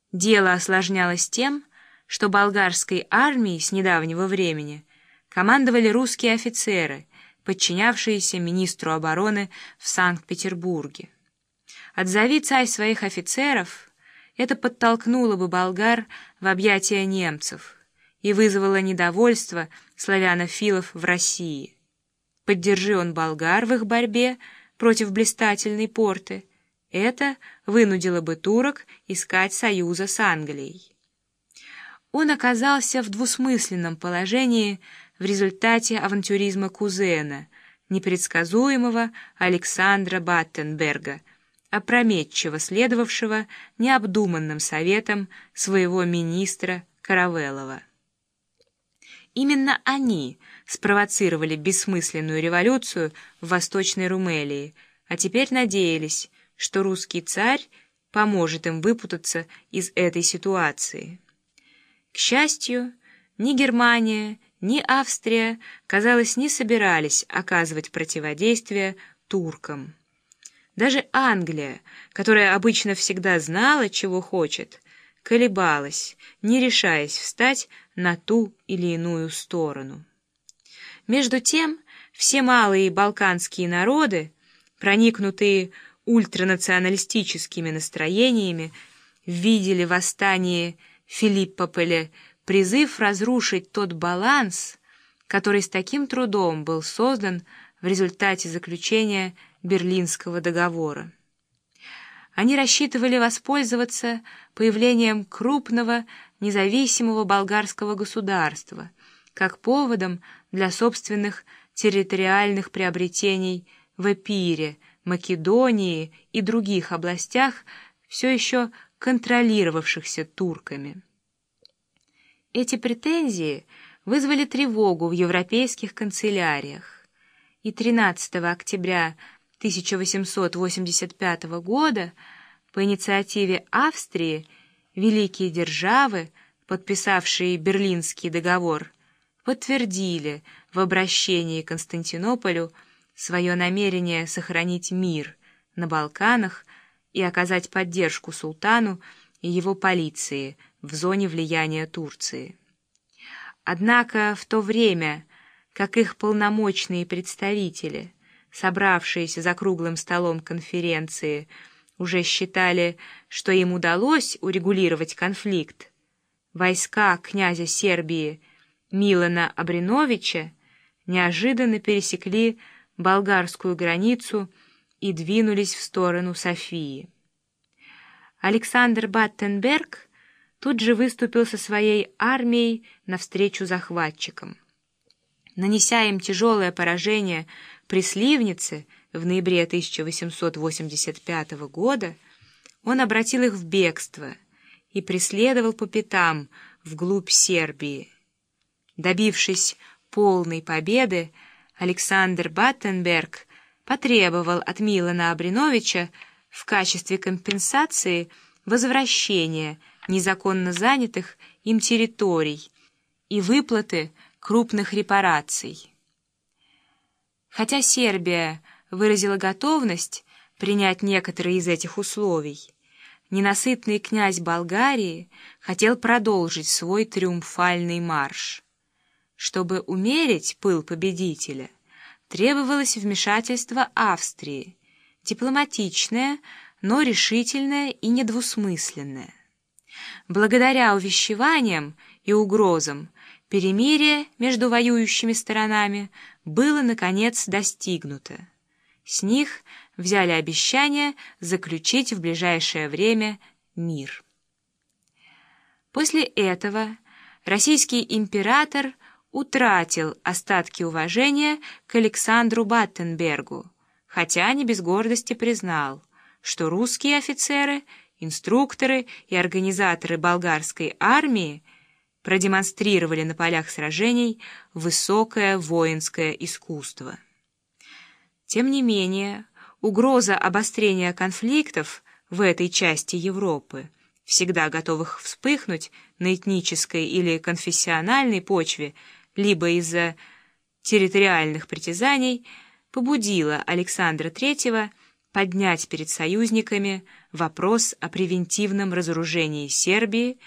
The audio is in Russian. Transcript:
Дело осложнялось тем, что болгарской армией с недавнего времени командовали русские офицеры, подчинявшиеся министру обороны в Санкт-Петербурге. Отзови царь своих офицеров, это подтолкнуло бы болгар в объятия немцев и вызвало недовольство славянофилов в России. Поддержи он болгар в их борьбе против блистательной порты, это вынудило бы турок искать союза с Англией. Он оказался в двусмысленном положении в результате авантюризма кузена, непредсказуемого Александра Баттенберга, опрометчиво следовавшего необдуманным советам своего министра Каравеллова. Именно они спровоцировали бессмысленную революцию в Восточной Румелии, а теперь надеялись, что русский царь поможет им выпутаться из этой ситуации. К счастью, ни Германия, ни Австрия, казалось, не собирались оказывать противодействие туркам. Даже Англия, которая обычно всегда знала, чего хочет, колебалась, не решаясь встать на ту или иную сторону. Между тем, все малые балканские народы, проникнутые ультранационалистическими настроениями, видели в восстании Филиппополя призыв разрушить тот баланс, который с таким трудом был создан в результате заключения Берлинского договора. Они рассчитывали воспользоваться появлением крупного независимого болгарского государства как поводом для собственных территориальных приобретений в Эпире, Македонии и других областях, все еще контролировавшихся турками. Эти претензии вызвали тревогу в европейских канцеляриях, и 13 октября 1885 года по инициативе Австрии великие державы, подписавшие Берлинский договор, подтвердили в обращении к Константинополю свое намерение сохранить мир на Балканах и оказать поддержку султану и его полиции в зоне влияния Турции. Однако в то время, как их полномочные представители, собравшиеся за круглым столом конференции, уже считали, что им удалось урегулировать конфликт, войска князя Сербии Милана Обреновича неожиданно пересекли болгарскую границу и двинулись в сторону Софии. Александр Баттенберг тут же выступил со своей армией навстречу захватчикам. Нанеся им тяжелое поражение при Сливнице в ноябре 1885 года, он обратил их в бегство и преследовал по пятам вглубь Сербии. Добившись полной победы, Александр Баттенберг потребовал от Милана Обреновича в качестве компенсации возвращения незаконно занятых им территорий и выплаты крупных репараций. Хотя Сербия выразила готовность принять некоторые из этих условий, ненасытный князь Болгарии хотел продолжить свой триумфальный марш. Чтобы умерить пыл победителя, требовалось вмешательство Австрии, дипломатичное, но решительное и недвусмысленное. Благодаря увещеваниям и угрозам перемирие между воюющими сторонами было, наконец, достигнуто. С них взяли обещание заключить в ближайшее время мир. После этого российский император утратил остатки уважения к Александру Баттенбергу, хотя не без гордости признал, что русские офицеры, инструкторы и организаторы болгарской армии продемонстрировали на полях сражений высокое воинское искусство. Тем не менее, угроза обострения конфликтов в этой части Европы, всегда готовых вспыхнуть на этнической или конфессиональной почве, либо из-за территориальных притязаний, побудила Александра III поднять перед союзниками вопрос о превентивном разоружении Сербии